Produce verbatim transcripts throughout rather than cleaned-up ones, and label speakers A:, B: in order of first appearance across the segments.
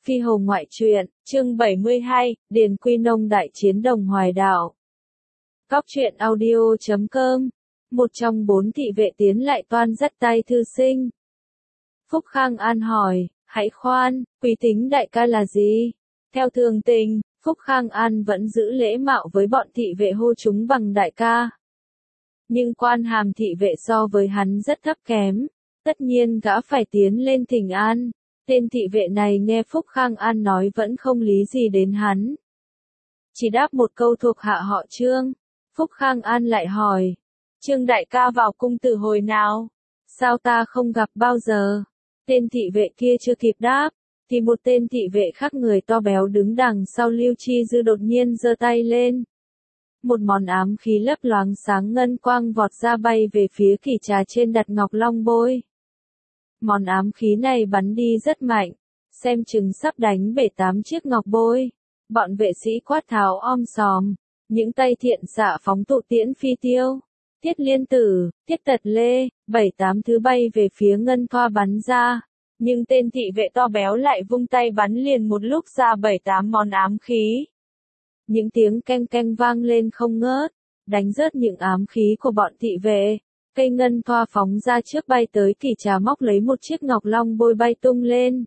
A: Phi Hồ ngoại truyện, chương bảy mươi hai, Điền Quy Nông đại chiến Đồng Hoài Đạo. Góc truyện audio chấm com. Một trong bốn thị vệ tiến lại toan dắt tay thư sinh. Phúc Khang An hỏi, hãy khoan, quý tính đại ca là gì? Theo thường tình, Phúc Khang An vẫn giữ lễ mạo với bọn thị vệ hô chúng bằng đại ca. Nhưng quan hàm thị vệ so với hắn rất thấp kém, tất nhiên gã phải tiến lên thỉnh an. Tên thị vệ này nghe Phúc Khang An nói vẫn không lý gì đến hắn. Chỉ đáp một câu thuộc hạ họ Trương. Phúc Khang An lại hỏi, Trương đại ca vào cung từ hồi nào? Sao ta không gặp bao giờ? Tên thị vệ kia chưa kịp đáp, thì một tên thị vệ khác người to béo đứng đằng sau Lưu Chi Dư đột nhiên giơ tay lên. Một món ám khí lấp loáng sáng ngân quang vọt ra bay về phía kỷ trà trên đặt ngọc long bôi. Món ám khí này bắn đi rất mạnh, xem chừng sắp đánh bể tám chiếc ngọc bôi. Bọn vệ sĩ quát tháo om sòm, những tay thiện xạ phóng tụ tiễn phi tiêu. Tiết Liên Tử, Tiết Tật Lê, bảy tám thứ bay về phía ngân thoa bắn ra. Nhưng tên thị vệ to béo lại vung tay bắn liền một lúc ra bảy tám món ám khí. Những tiếng keng keng vang lên không ngớt, đánh rớt những ám khí của bọn thị vệ. Cây ngân thoa phóng ra trước bay tới kỷ trà móc lấy một chiếc ngọc long bôi bay tung lên.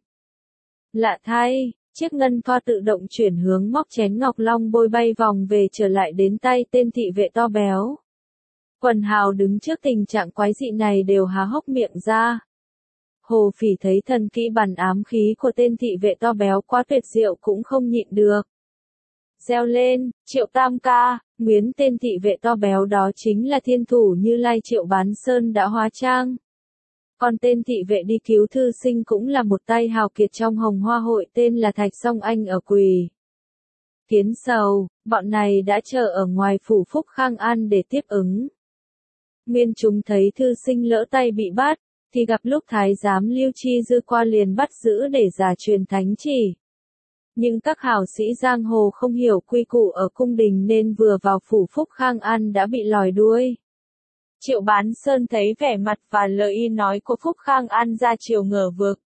A: Lạ thay, chiếc ngân thoa tự động chuyển hướng móc chén ngọc long bôi bay vòng về trở lại đến tay tên thị vệ to béo. Quần hào đứng trước tình trạng quái dị này đều há hốc miệng ra. Hồ Phỉ thấy thần kỹ bắn ám khí của tên thị vệ to béo quá tuyệt diệu cũng không nhịn được. Reo lên, Triệu Tam ca, nguyên tên thị vệ to béo đó chính là thiên thủ Như Lai Triệu Bán Sơn đã hóa trang. Còn tên thị vệ đi cứu thư sinh cũng là một tay hào kiệt trong Hồng Hoa hội tên là Thạch Song Anh ở Quỳ Kiến Sầu, bọn này đã chờ ở ngoài phủ Phúc Khang An để tiếp ứng. Nguyên chúng thấy thư sinh lỡ tay bị bắt, thì gặp lúc thái giám Lưu Chi Dư qua liền bắt giữ để giả truyền thánh chỉ. Nhưng các hảo sĩ giang hồ không hiểu quy củ ở cung đình nên vừa vào phủ Phúc Khang An đã bị lòi đuôi. Triệu Bán Sơn thấy vẻ mặt và lời nói của Phúc Khang An ra chiều ngờ vực.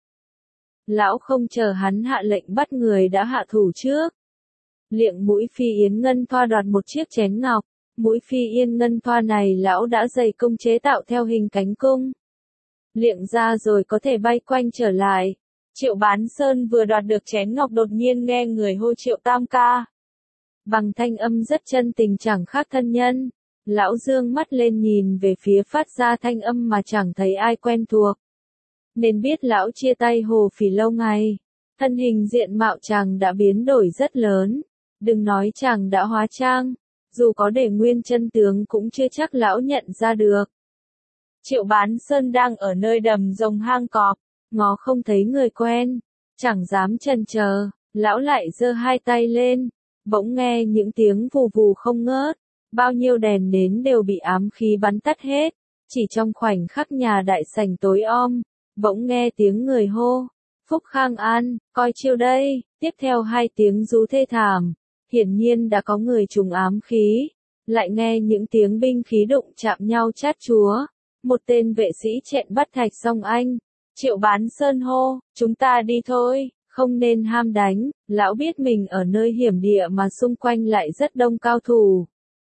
A: Lão không chờ hắn hạ lệnh bắt người đã hạ thủ trước. Liệng mũi phi yến ngân thoa đoạt một chiếc chén ngọc, mũi phi yên ngân thoa này lão đã dày công chế tạo theo hình cánh cung. Liệng ra rồi có thể bay quanh trở lại. Triệu Bán Sơn vừa đoạt được chén ngọc đột nhiên nghe người hô Triệu Tam ca. Bằng thanh âm rất chân tình chẳng khác thân nhân, lão dương mắt lên nhìn về phía phát ra thanh âm mà chẳng thấy ai quen thuộc. Nên biết lão chia tay Hồ Phỉ lâu ngày, thân hình diện mạo chàng đã biến đổi rất lớn, đừng nói chàng đã hóa trang, dù có để nguyên chân tướng cũng chưa chắc lão nhận ra được. Triệu Bán Sơn đang ở nơi đầm rồng hang cọp, ngó không thấy người quen, chẳng dám chần chờ, lão lại giơ hai tay lên, bỗng nghe những tiếng vù vù không ngớt, bao nhiêu đèn nến đều bị ám khí bắn tắt hết, chỉ trong khoảnh khắc nhà đại sảnh tối om, bỗng nghe tiếng người hô, Phúc Khang An, coi chiêu đây, tiếp theo hai tiếng rú thê thảm, hiển nhiên đã có người trúng ám khí, lại nghe những tiếng binh khí đụng chạm nhau chát chúa, một tên vệ sĩ chẹn bắt Thạch Song Anh. Triệu Bán Sơn hô, chúng ta đi thôi, không nên ham đánh, lão biết mình ở nơi hiểm địa mà xung quanh lại rất đông cao thủ.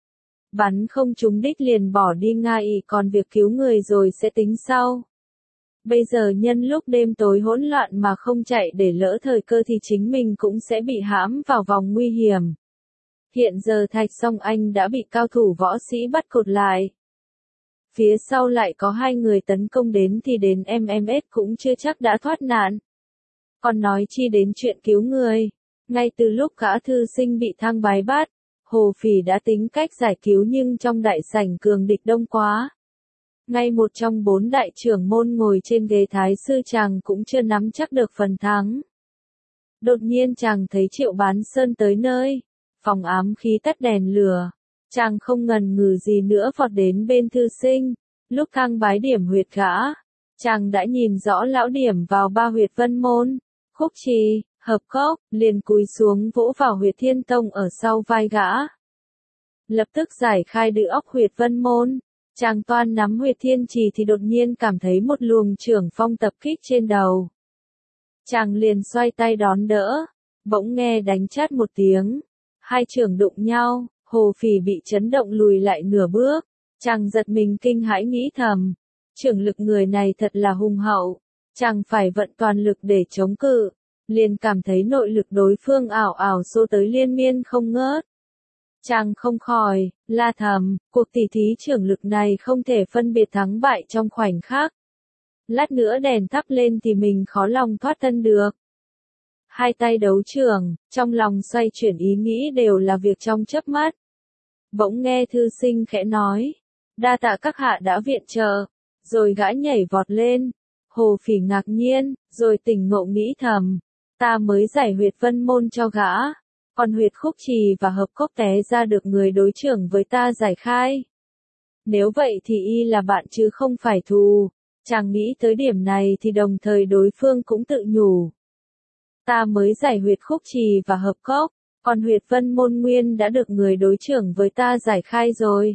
A: Bắn không trúng đích liền bỏ đi ngay, còn việc cứu người rồi sẽ tính sau. Bây giờ nhân lúc đêm tối hỗn loạn mà không chạy để lỡ thời cơ thì chính mình cũng sẽ bị hãm vào vòng nguy hiểm. Hiện giờ Thạch Song Anh đã bị cao thủ võ sĩ bắt cột lại. Phía sau lại có hai người tấn công đến thì đến em em ét cũng chưa chắc đã thoát nạn. Còn nói chi đến chuyện cứu người. Ngay từ lúc gã thư sinh bị thang bái bắt, Hồ Phỉ đã tính cách giải cứu nhưng trong đại sảnh cường địch đông quá. Ngay một trong bốn đại trưởng môn ngồi trên ghế thái sư chàng cũng chưa nắm chắc được phần thắng. Đột nhiên chàng thấy Triệu Bán Sơn tới nơi, phòng ám khí tắt đèn lửa. Chàng không ngần ngừ gì nữa vọt đến bên thư sinh, lúc thang bái điểm huyệt gã, chàng đã nhìn rõ lão điểm vào ba huyệt vân môn, khúc trì, hợp cốc, liền cúi xuống vỗ vào huyệt thiên tông ở sau vai gã. Lập tức giải khai đự óc huyệt vân môn, chàng toan nắm huyệt thiên trì thì đột nhiên cảm thấy một luồng trưởng phong tập kích trên đầu. Chàng liền xoay tay đón đỡ, bỗng nghe đánh chát một tiếng. Hai chưởng đụng nhau, Hồ Phỉ bị chấn động lùi lại nửa bước. Chàng giật mình kinh hãi nghĩ thầm. Chưởng lực người này thật là hùng hậu. Chàng phải vận toàn lực để chống cự. Liền cảm thấy nội lực đối phương ảo ảo xô tới liên miên không ngớt. Chàng không khỏi, la thầm, cuộc tỉ thí chưởng lực này không thể phân biệt thắng bại trong khoảnh khắc. Lát nữa đèn thắp lên thì mình khó lòng thoát thân được. Hai tay đấu chưởng, trong lòng xoay chuyển ý nghĩ đều là việc trong chớp mắt. Bỗng nghe thư sinh khẽ nói, đa tạ các hạ đã viện trợ, rồi gã nhảy vọt lên. Hồ Phỉ ngạc nhiên, rồi tỉnh ngộ nghĩ thầm, ta mới giải huyệt vân môn cho gã, còn huyệt khúc trì và hợp cốc té ra được người đối chưởng với ta giải khai. Nếu vậy thì y là bạn chứ không phải thù. Chàng nghĩ tới điểm này thì đồng thời đối phương cũng tự nhủ. Ta mới giải huyệt khúc trì và hợp cốc, còn huyệt vân môn nguyên đã được người đối chưởng với ta giải khai rồi.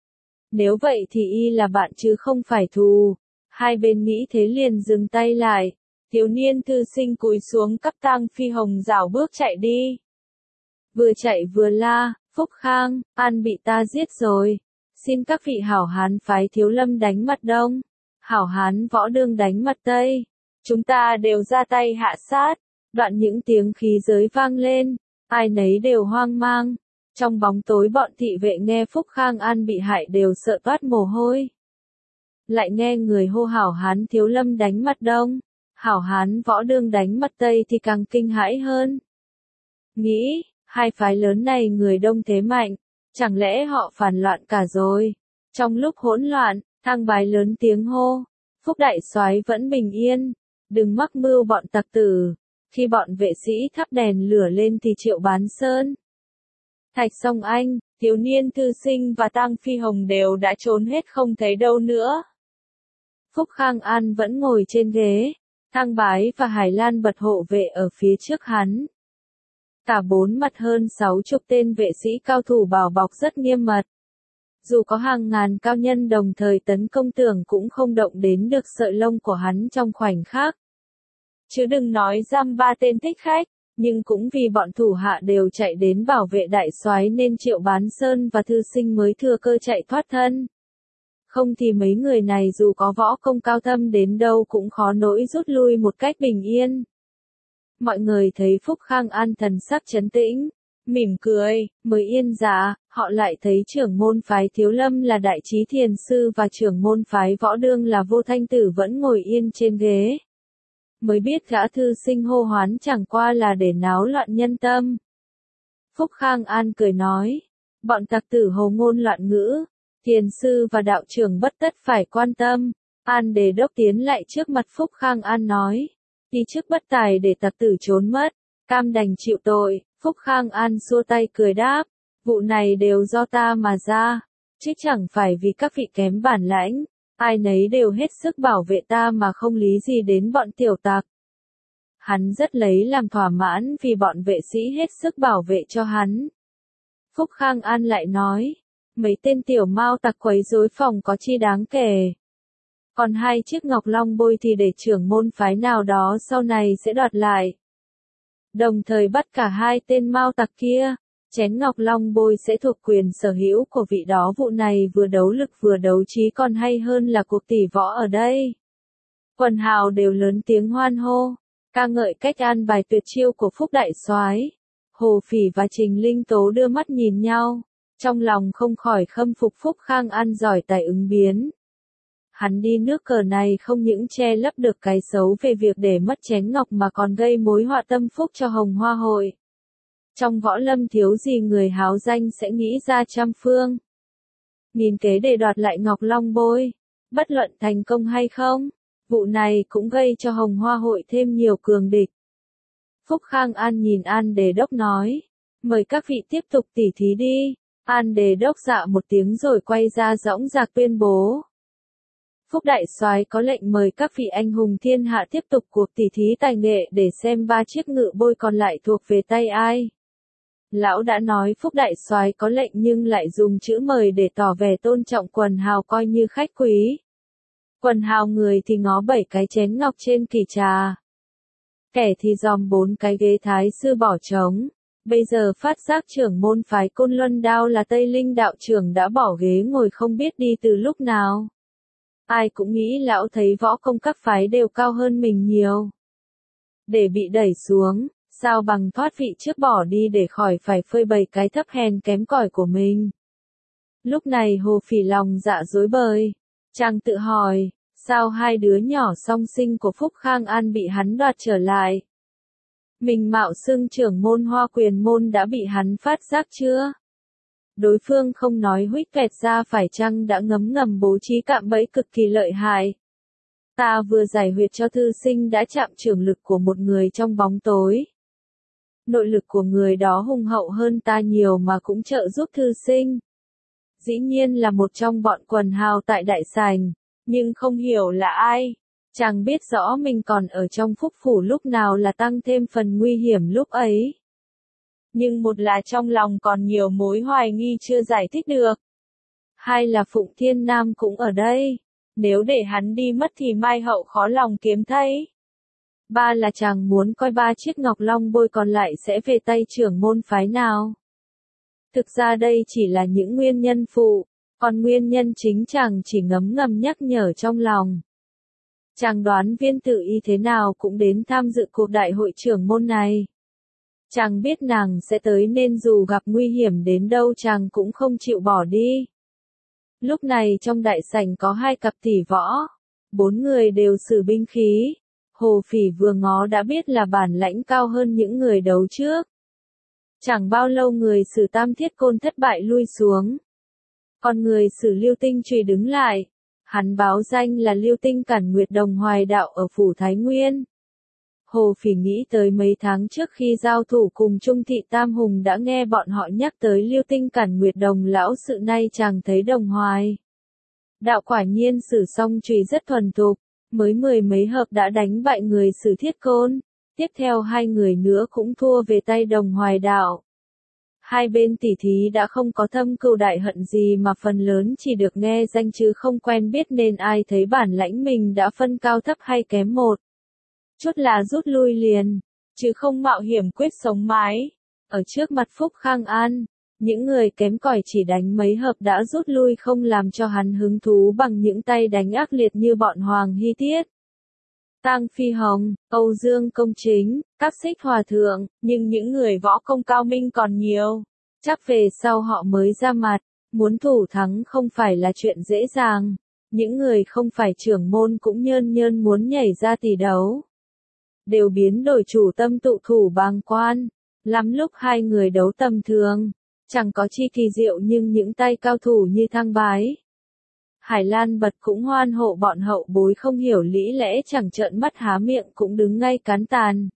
A: Nếu vậy thì y là bạn chứ không phải thù. Hai bên nghĩ thế liền dừng tay lại. Thiếu niên thư sinh cúi xuống cắp tang phi hồng rảo bước chạy đi. Vừa chạy vừa la, Phúc Khang, An bị ta giết rồi. Xin các vị hảo hán phái Thiếu Lâm đánh mặt Đông, hảo hán Võ Đương đánh mặt Tây. Chúng ta đều ra tay hạ sát. Đoạn những tiếng khí giới vang lên, ai nấy đều hoang mang. Trong bóng tối bọn thị vệ nghe Phúc Khang An bị hại đều sợ toát mồ hôi. Lại nghe người hô hảo hán Thiếu Lâm đánh mặt Đông, hảo hán Võ Đương đánh mặt Tây thì càng kinh hãi hơn. Nghĩ, hai phái lớn này người đông thế mạnh, chẳng lẽ họ phản loạn cả rồi? Trong lúc hỗn loạn, Thang Bái lớn tiếng hô, Phúc đại soái vẫn bình yên, đừng mắc mưu bọn tặc tử. Khi bọn vệ sĩ thắp đèn lửa lên thì Triệu Bán Sơn, Thạch Song Anh, thiếu niên thư sinh và Tang Phi Hồng đều đã trốn hết không thấy đâu nữa. Phúc Khang An vẫn ngồi trên ghế, Thang Bái và Hải Lan bật hộ vệ ở phía trước hắn. Cả bốn mặt hơn sáu chục tên vệ sĩ cao thủ bảo bọc rất nghiêm mật. Dù có hàng ngàn cao nhân đồng thời tấn công tưởng cũng không động đến được sợi lông của hắn trong khoảnh khắc. Chứ đừng nói giam ba tên thích khách, nhưng cũng vì bọn thủ hạ đều chạy đến bảo vệ đại soái nên Triệu Bán Sơn và thư sinh mới thừa cơ chạy thoát thân. Không thì mấy người này dù có võ công cao thâm đến đâu cũng khó nỗi rút lui một cách bình yên. Mọi người thấy Phúc Khang An thần sắc trấn tĩnh, mỉm cười, mới yên dạ, họ lại thấy trưởng môn phái Thiếu Lâm là Đại Trí Thiền Sư và trưởng môn phái Võ Đương là Vô Thanh Tử vẫn ngồi yên trên ghế. Mới biết gã thư sinh hô hoán chẳng qua là để náo loạn nhân tâm. Phúc Khang An cười nói, bọn tặc tử hồ ngôn loạn ngữ, thiền sư và đạo trưởng bất tất phải quan tâm. An Đề Đốc tiến lại trước mặt Phúc Khang An nói, đi trước bất tài để tặc tử trốn mất, cam đành chịu tội. Phúc Khang An xua tay cười đáp, vụ này đều do ta mà ra, chứ chẳng phải vì các vị kém bản lãnh. Ai nấy đều hết sức bảo vệ ta mà không lý gì đến bọn tiểu tặc. Hắn rất lấy làm thỏa mãn vì bọn vệ sĩ hết sức bảo vệ cho hắn. Phúc Khang An lại nói, mấy tên tiểu mao tặc quấy rối phòng có chi đáng kể. Còn hai chiếc ngọc long bôi thì để trưởng môn phái nào đó sau này sẽ đoạt lại. Đồng thời bắt cả hai tên mao tặc kia. Chén ngọc long bôi sẽ thuộc quyền sở hữu của vị đó, vụ này vừa đấu lực vừa đấu trí còn hay hơn là cuộc tỷ võ ở đây. Quần hào đều lớn tiếng hoan hô, ca ngợi cách an bài tuyệt chiêu của Phúc đại soái. Hồ Phỉ và Trình Linh Tố đưa mắt nhìn nhau, trong lòng không khỏi khâm phục Phúc Khang An giỏi tài ứng biến. Hắn đi nước cờ này không những che lấp được cái xấu về việc để mất chén ngọc mà còn gây mối họa tâm phúc cho Hồng Hoa hội. Trong võ lâm thiếu gì người háo danh sẽ nghĩ ra trăm phương nghìn kế để đoạt lại ngọc long bôi. Bất luận thành công hay không, vụ này cũng gây cho Hồng Hoa hội thêm nhiều cường địch. Phúc Khang An nhìn An Đề Đốc nói, mời các vị tiếp tục tỉ thí đi. An Đề Đốc dạ một tiếng rồi quay ra dõng dạc tuyên bố, Phúc đại soái có lệnh mời các vị anh hùng thiên hạ tiếp tục cuộc tỉ thí tài nghệ để xem ba chiếc ngự bôi còn lại thuộc về tay ai. Lão đã nói Phúc đại soái có lệnh nhưng lại dùng chữ mời để tỏ vẻ tôn trọng quần hào coi như khách quý. Quần hào người thì ngó bảy cái chén ngọc trên kỷ trà. Kẻ thì dòm bốn cái ghế thái sư bỏ trống. Bây giờ phát giác trưởng môn phái Côn Luân Đao là Tây Linh đạo trưởng đã bỏ ghế ngồi không biết đi từ lúc nào. Ai cũng nghĩ lão thấy võ công các phái đều cao hơn mình nhiều. Để bị đẩy xuống, sao bằng thoát vị trước bỏ đi để khỏi phải phơi bày cái thấp hèn kém cỏi của mình. Lúc này Hồ Phỉ lòng dạ rối bời. Chàng tự hỏi, sao hai đứa nhỏ song sinh của Phúc Khang An bị hắn đoạt trở lại? Mình mạo xưng trưởng môn Hoa Quyền môn đã bị hắn phát giác chưa? Đối phương không nói huých vẹt ra phải chăng đã ngấm ngầm bố trí cạm bẫy cực kỳ lợi hại. Ta vừa giải huyệt cho thư sinh đã chạm trưởng lực của một người trong bóng tối. Nội lực của người đó hùng hậu hơn ta nhiều mà cũng trợ giúp thư sinh. Dĩ nhiên là một trong bọn quần hào tại đại sảnh, nhưng không hiểu là ai. Chàng biết rõ mình còn ở trong Phúc Phủ lúc nào là tăng thêm phần nguy hiểm lúc ấy. Nhưng một là trong lòng còn nhiều mối hoài nghi chưa giải thích được. Hai là Phụng Thiên Nam cũng ở đây. Nếu để hắn đi mất thì mai hậu khó lòng kiếm thấy. Ba là chàng muốn coi ba chiếc ngọc long bôi còn lại sẽ về tay trưởng môn phái nào. Thực ra đây chỉ là những nguyên nhân phụ, còn nguyên nhân chính chàng chỉ ngấm ngầm nhắc nhở trong lòng. Chàng đoán Viên Tử Y thế nào cũng đến tham dự cuộc đại hội trưởng môn này. Chàng biết nàng sẽ tới nên dù gặp nguy hiểm đến đâu chàng cũng không chịu bỏ đi. Lúc này trong đại sảnh có hai cặp tỷ võ, bốn người đều sử binh khí. Hồ Phỉ vừa ngó đã biết là bản lãnh cao hơn những người đấu trước. Chẳng bao lâu người sử Tam Thiết Côn thất bại lui xuống. Còn người sử Lưu Tinh Chùy đứng lại. Hắn báo danh là Lưu Tinh Cản Nguyệt Đồng Hoài Đạo ở Phủ Thái Nguyên. Hồ Phỉ nghĩ tới mấy tháng trước khi giao thủ cùng Trung Thị Tam Hùng đã nghe bọn họ nhắc tới Lưu Tinh Cản Nguyệt Đồng lão sự, nay chàng thấy Đồng Hoài Đạo quả nhiên sử song chùy rất thuần thục, mới mười mấy hợp đã đánh bại người sử Thiết Côn, tiếp theo hai người nữa cũng thua về tay Đồng Hoài Đạo. Hai bên tỉ thí đã không có thâm cừu đại hận gì mà phần lớn chỉ được nghe danh chứ không quen biết nên ai thấy bản lãnh mình đã phân cao thấp hay kém một chút là rút lui liền, chứ không mạo hiểm quyết sống mái. Ở trước mặt Phúc Khang An, những người kém cỏi chỉ đánh mấy hợp đã rút lui không làm cho hắn hứng thú bằng những tay đánh ác liệt như bọn Hoàng Hy Tiết, Tang Phi Hồng, Âu Dương Công Chính, các Xích Hòa Thượng, nhưng những người võ công cao minh còn nhiều. Chắc về sau họ mới ra mặt, muốn thủ thắng không phải là chuyện dễ dàng. Những người không phải trưởng môn cũng nhơn nhơn muốn nhảy ra tỷ đấu. Đều biến đổi chủ tâm tụ thủ bàng quan. Lắm lúc hai người đấu tầm thường, chẳng có chi kỳ diệu nhưng những tay cao thủ như Thang Bái, Hải Lan Bật cũng hoan hộ bọn hậu bối không hiểu lý lẽ chẳng trợn mắt há miệng cũng đứng ngay cán tàn.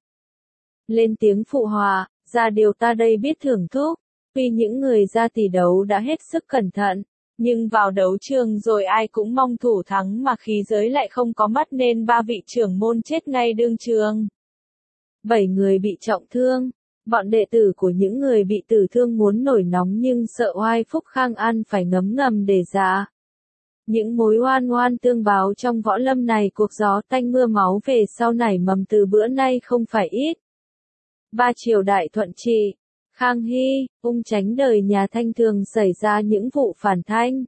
A: Lên tiếng phụ hòa, ra điều ta đây biết thưởng thúc, tuy những người ra tỷ đấu đã hết sức cẩn thận, nhưng vào đấu trường rồi ai cũng mong thủ thắng mà khí giới lại không có mắt nên ba vị trưởng môn chết ngay đương trường. Bảy người bị trọng thương, bọn đệ tử của những người bị tử thương muốn nổi nóng nhưng sợ oai Phúc Khang An phải ngấm ngầm để ra. Những mối oan oan tương báo trong võ lâm này cuộc gió tanh mưa máu về sau nảy mầm từ bữa nay không phải ít. Ba triều đại thuận trị, Khang Hy, ung tránh đời nhà Thanh thường xảy ra những vụ phản thanh.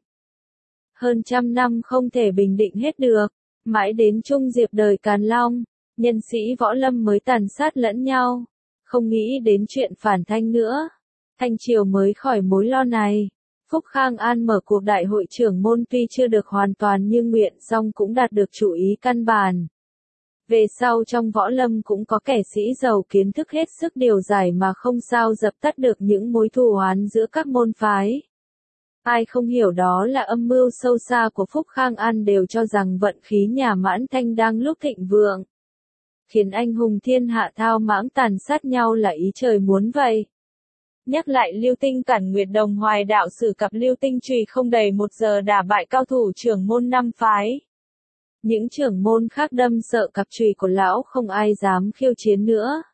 A: Hơn trăm năm không thể bình định hết được, mãi đến Trung Diệp đời Càn Long, nhân sĩ võ lâm mới tàn sát lẫn nhau, không nghĩ đến chuyện phản thanh nữa. Thanh triều mới khỏi mối lo này. Phúc Khang An mở cuộc đại hội trưởng môn tuy chưa được hoàn toàn như nguyện song cũng đạt được chủ ý căn bản. Về sau trong võ lâm cũng có kẻ sĩ giàu kiến thức hết sức điều giải mà không sao dập tắt được những mối thù oán giữa các môn phái. Ai không hiểu đó là âm mưu sâu xa của Phúc Khang An đều cho rằng vận khí nhà Mãn Thanh đang lúc thịnh vượng, khiến anh hùng thiên hạ thao mãng tàn sát nhau là ý trời muốn vậy. Nhắc lại Lưu Tinh Cản Nguyệt Đồng Hoài Đạo sử cặp Lưu Tinh Chùy không đầy một giờ đả bại cao thủ trưởng môn năm phái. Những trưởng môn khác đâm sợ cặp chùy của lão không ai dám khiêu chiến nữa.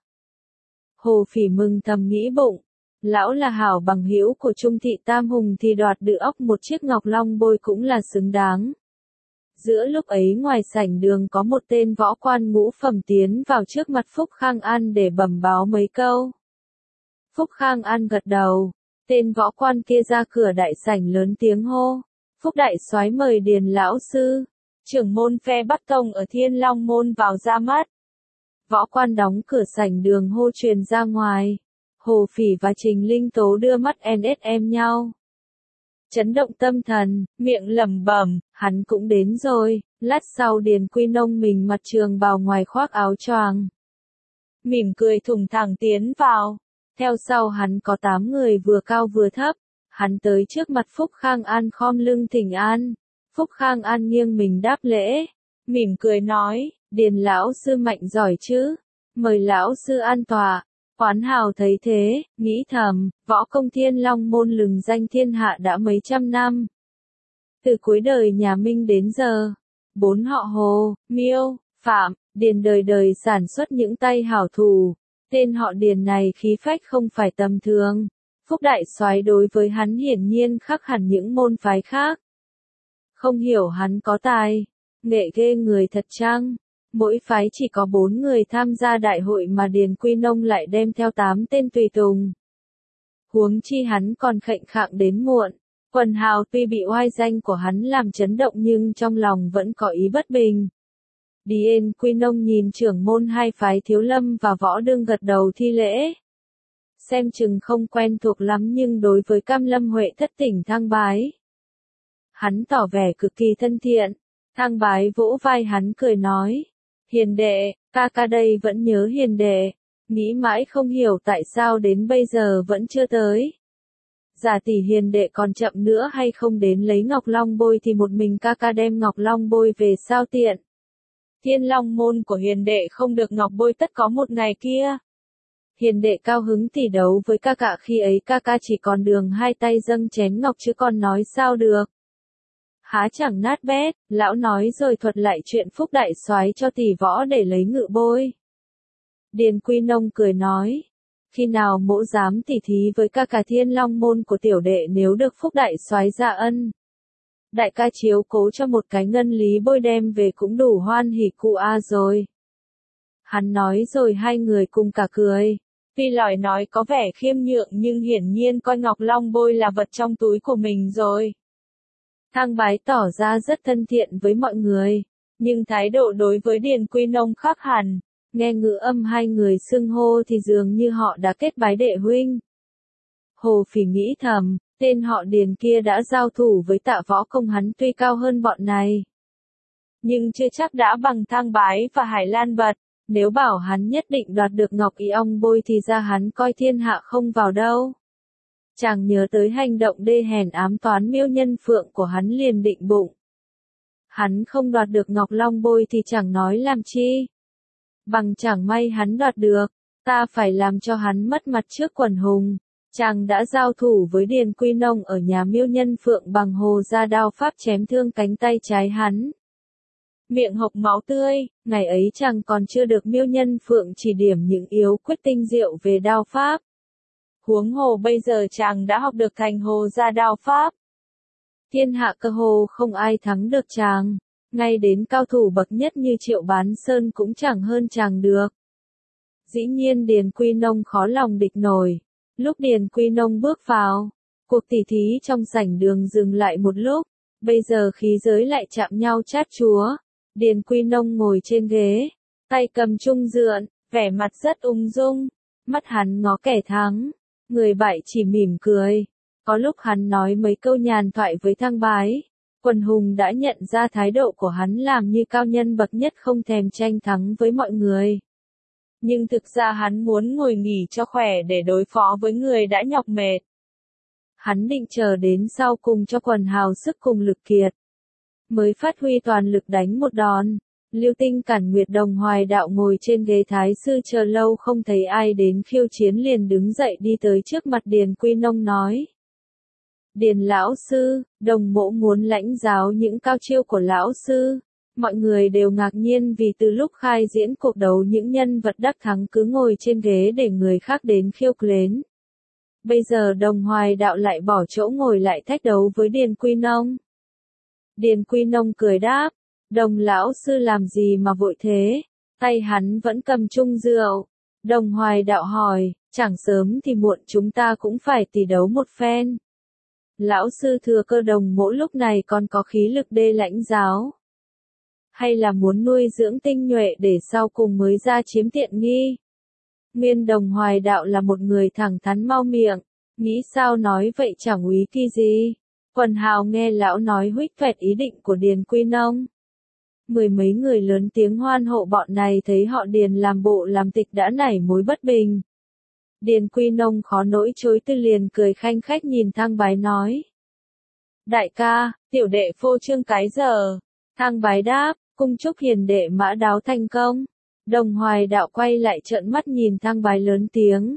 A: Hồ Phỉ mừng thầm nghĩ bụng, lão là hảo bằng hữu của Trung Thị Tam Hùng thì đoạt được óc một chiếc ngọc long bôi cũng là xứng đáng. Giữa lúc ấy ngoài sảnh đường có một tên võ quan ngũ phẩm tiến vào trước mặt Phúc Khang An để bẩm báo mấy câu. Phúc Khang An gật đầu, tên võ quan kia ra cửa đại sảnh lớn tiếng hô, Phúc đại soái mời Điền lão sư, trưởng môn phe Bắc Tông ở Thiên Long môn vào ra mắt. Võ quan đóng cửa sảnh đường hô truyền ra ngoài, Hồ Phỉ và Trình Linh Tố đưa mắt en ét em nhau. Chấn động tâm thần, miệng lẩm bẩm, hắn cũng đến rồi. Lát sau Điền Quy Nông mình mặt trường bào ngoài khoác áo choàng, mỉm cười thủng thẳng tiến vào. Theo sau hắn có tám người vừa cao vừa thấp. Hắn tới trước mặt Phúc Khang An khom lưng thỉnh an. Phúc Khang An nghiêng mình đáp lễ, mỉm cười nói, Điền lão sư mạnh giỏi chứ, mời lão sư an tọa. Quán hào thấy thế, nghĩ thầm, võ công Thiên Long môn lừng danh thiên hạ đã mấy trăm năm. Từ cuối đời nhà Minh đến giờ, bốn họ Hồ, Miêu, Phạm, Điền đời đời sản xuất những tay hảo thủ. Tên họ Điền này khí phách không phải tầm thường. Phúc đại soái đối với hắn hiển nhiên khác hẳn những môn phái khác. Không hiểu hắn có tài, nghệ ghê người thật chăng? Mỗi phái chỉ có bốn người tham gia đại hội mà Điền Quy Nông lại đem theo tám tên tùy tùng. Huống chi hắn còn khệnh khạng đến muộn. Quần hào tuy bị oai danh của hắn làm chấn động nhưng trong lòng vẫn có ý bất bình. Điền Quy Nông nhìn trưởng môn hai phái Thiếu Lâm và Võ Đương gật đầu thi lễ. Xem chừng không quen thuộc lắm nhưng đối với Cam Lâm Huệ thất tỉnh Thang Bái, hắn tỏ vẻ cực kỳ thân thiện. Thang Bái vỗ vai hắn cười nói, Hiền đệ, ca ca đây vẫn nhớ hiền đệ, nghĩ mãi không hiểu tại sao đến bây giờ vẫn chưa tới. Giả tỷ hiền đệ còn chậm nữa hay không đến lấy Ngọc Long Bôi thì một mình ca ca đem Ngọc Long Bôi về sao tiện. Thiên Long môn của hiền đệ không được Ngọc Bôi tất có một ngày kia. Hiền đệ cao hứng tỉ đấu với ca ca khi ấy ca ca chỉ còn đường hai tay dâng chén ngọc chứ còn nói sao được. Há chẳng nát bét, lão nói rồi thuật lại chuyện Phúc đại soái cho tỷ võ để lấy ngự bôi. Điền Quy Nông cười nói, khi nào mỗ dám tỉ thí với ca ca Thiên Long môn của tiểu đệ nếu được Phúc đại soái ra ân. Đại ca chiếu cố cho một cái ngân lý bôi đem về cũng đủ hoan hỉ cụ a rồi. Hắn nói rồi hai người cùng cả cười. Tuy lời nói có vẻ khiêm nhượng nhưng hiển nhiên coi Ngọc Long Bôi là vật trong túi của mình rồi. Thang Bái tỏ ra rất thân thiện với mọi người, nhưng thái độ đối với Điền Quy Nông khác hẳn. Nghe ngữ âm hai người xưng hô thì dường như họ đã kết bái đệ huynh. Hồ Phỉ nghĩ thầm, tên họ Điền kia đã giao thủ với Tạ võ công hắn tuy cao hơn bọn này, nhưng chưa chắc đã bằng Thang Bái và Hải Lan Bật. Nếu bảo hắn nhất định đoạt được Ngọc Y Ong Bôi thì ra hắn coi thiên hạ không vào đâu. Chàng nhớ tới hành động đê hèn ám toán Miêu Nhân Phượng của hắn liền định bụng. Hắn không đoạt được Ngọc Long Bôi thì chẳng nói làm chi. Bằng chẳng may hắn đoạt được, ta phải làm cho hắn mất mặt trước quần hùng. Chàng đã giao thủ với Điền Quy Nông ở nhà Miêu Nhân Phượng bằng hồ ra đao pháp chém thương cánh tay trái hắn. Miệng hộc máu tươi, ngày ấy chàng còn chưa được Miêu Nhân Phượng chỉ điểm những yếu quyết tinh diệu về đao pháp. Huống hồ bây giờ chàng đã học được thành hồ ra đao pháp. Thiên hạ cơ hồ không ai thắng được chàng, ngay đến cao thủ bậc nhất như Triệu Bán Sơn cũng chẳng hơn chàng được. Dĩ nhiên Điền Quy Nông khó lòng địch nổi. Lúc Điền Quy Nông bước vào, cuộc tỉ thí trong sảnh đường dừng lại một lúc, bây giờ khí giới lại chạm nhau chát chúa. Điền Quy Nông ngồi trên ghế, tay cầm chung dượn, vẻ mặt rất ung dung, mắt hắn ngó kẻ thắng, người bại chỉ mỉm cười. Có lúc hắn nói mấy câu nhàn thoại với Thang Bái, quần hùng đã nhận ra thái độ của hắn làm như cao nhân bậc nhất không thèm tranh thắng với mọi người. Nhưng thực ra hắn muốn ngồi nghỉ cho khỏe để đối phó với người đã nhọc mệt. Hắn định chờ đến sau cùng cho quần hào sức cùng lực kiệt, mới phát huy toàn lực đánh một đòn. Lưu Tinh Cản Nguyệt Đồng Hoài Đạo ngồi trên ghế thái sư chờ lâu không thấy ai đến khiêu chiến liền đứng dậy đi tới trước mặt Điền Quy Nông nói. Điền lão sư, đồng mỗ muốn lãnh giáo những cao chiêu của lão sư. Mọi người đều ngạc nhiên vì từ lúc khai diễn cuộc đấu những nhân vật đắc thắng cứ ngồi trên ghế để người khác đến khiêu lến. Bây giờ Đồng Hoài Đạo lại bỏ chỗ ngồi lại thách đấu với Điền Quy Nông. Điền Quy Nông cười đáp, Đồng lão sư làm gì mà vội thế? Tay hắn vẫn cầm chung rượu. Đồng Hoài Đạo hỏi, chẳng sớm thì muộn chúng ta cũng phải tỷ đấu một phen. Lão sư thừa Cơ Đồng Mỗ lúc này còn có khí lực đê lãnh giáo. Hay là muốn nuôi dưỡng tinh nhuệ để sau cùng mới ra chiếm tiện nghi? Nguyên Đồng Hoài Đạo là một người thẳng thắn mau miệng, nghĩ sao nói vậy chẳng úy kỳ gì. Quần hào nghe lão nói huých vẹt ý định của Điền Quy Nông. Mười mấy người lớn tiếng hoan hộ bọn này thấy họ Điền làm bộ làm tịch đã nảy mối bất bình. Điền Quy Nông khó nỗi chối từ liền cười khanh khách nhìn Thang Bái nói. Đại ca, tiểu đệ phô trương cái giờ. Thang Bái đáp, cung chúc hiền đệ Mã Đáo thành công. Đồng Hoài Đạo quay lại trợn mắt nhìn Thang Bái lớn tiếng.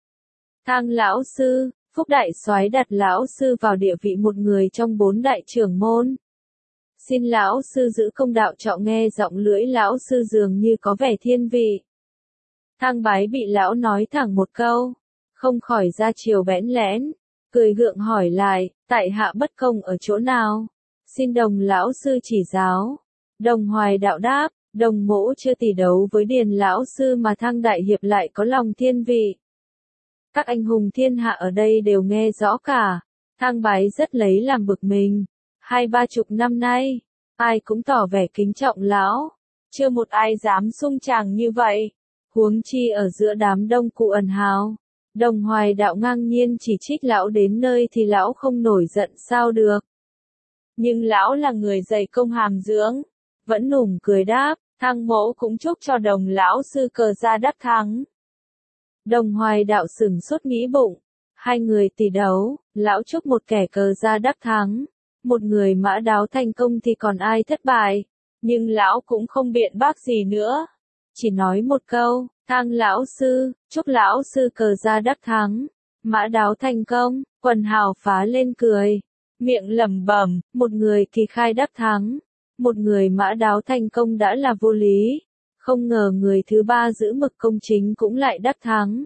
A: Thang lão sư, Phúc đại soái đặt lão sư vào địa vị một người trong bốn đại trưởng môn. Xin lão sư giữ công đạo trọng nghe giọng lưỡi lão sư dường như có vẻ thiên vị. Thang Bái bị lão nói thẳng một câu, không khỏi ra chiều bẽn lẽn, cười gượng hỏi lại, tại hạ bất công ở chỗ nào? Xin đồng lão sư chỉ giáo. Đồng Hoài Đạo đáp, Đồng Mỗ chưa tỷ đấu với Điền lão sư mà Thang đại hiệp lại có lòng thiên vị. Các anh hùng thiên hạ ở đây đều nghe rõ cả. Thang Bái rất lấy làm bực mình. Hai ba chục năm nay, ai cũng tỏ vẻ kính trọng lão, chưa một ai dám sung tràng như vậy. Huống chi ở giữa đám đông cụ ẩn hào. Đồng Hoài Đạo ngang nhiên chỉ trích lão đến nơi thì lão không nổi giận sao được. Nhưng lão là người dày công hàm dưỡng, vẫn nùng cười đáp, Thang Mỗ cũng chúc cho đồng lão sư cờ gia đắc thắng. Đồng Hoài Đạo sửng sốt nghĩ bụng, hai người tỷ đấu, lão chúc một kẻ cờ gia đắc thắng, một người Mã Đáo thành công thì còn ai thất bại, nhưng lão cũng không biện bác gì nữa, chỉ nói một câu, Thang lão sư, chúc lão sư cờ gia đắc thắng, Mã Đáo thành công, quần hào phá lên cười, miệng lẩm bẩm, một người Kỳ Khai đắc thắng, một người Mã Đáo thành công đã là vô lý. Không ngờ người thứ ba giữ mực công chính cũng lại đắc thắng.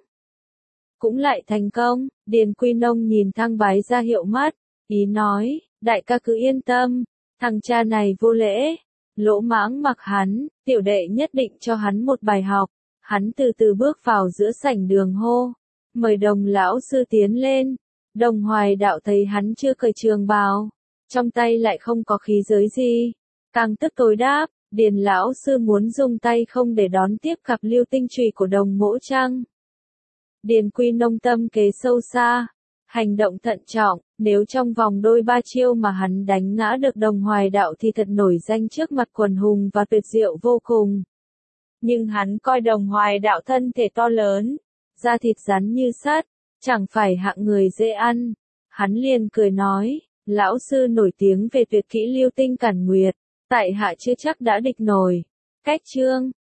A: Cũng lại thành công, Điền Quy Nông nhìn Thang Bái ra hiệu mắt, ý nói, đại ca cứ yên tâm, thằng cha này vô lễ, lỗ mãng mặc hắn, tiểu đệ nhất định cho hắn một bài học. Hắn từ từ bước vào giữa sảnh đường hô, mời đồng lão sư tiến lên. Đồng Hoài Đạo thấy hắn chưa cởi trường bào, trong tay lại không có khí giới gì, càng tức tối đáp. Điền lão sư muốn dùng tay không để đón tiếp cặp lưu tinh chùy của Đồng Mỗ chăng? Điền Quy Nông tâm kế sâu xa, hành động thận trọng, nếu trong vòng đôi ba chiêu mà hắn đánh ngã được Đồng Hoài Đạo thì thật nổi danh trước mặt quần hùng và tuyệt diệu vô cùng. Nhưng hắn coi Đồng Hoài Đạo thân thể to lớn, da thịt rắn như sắt, chẳng phải hạng người dễ ăn. Hắn liền cười nói, lão sư nổi tiếng về tuyệt kỹ lưu tinh cản nguyệt. Tại hạ chưa chắc đã địch nổi. Cách chương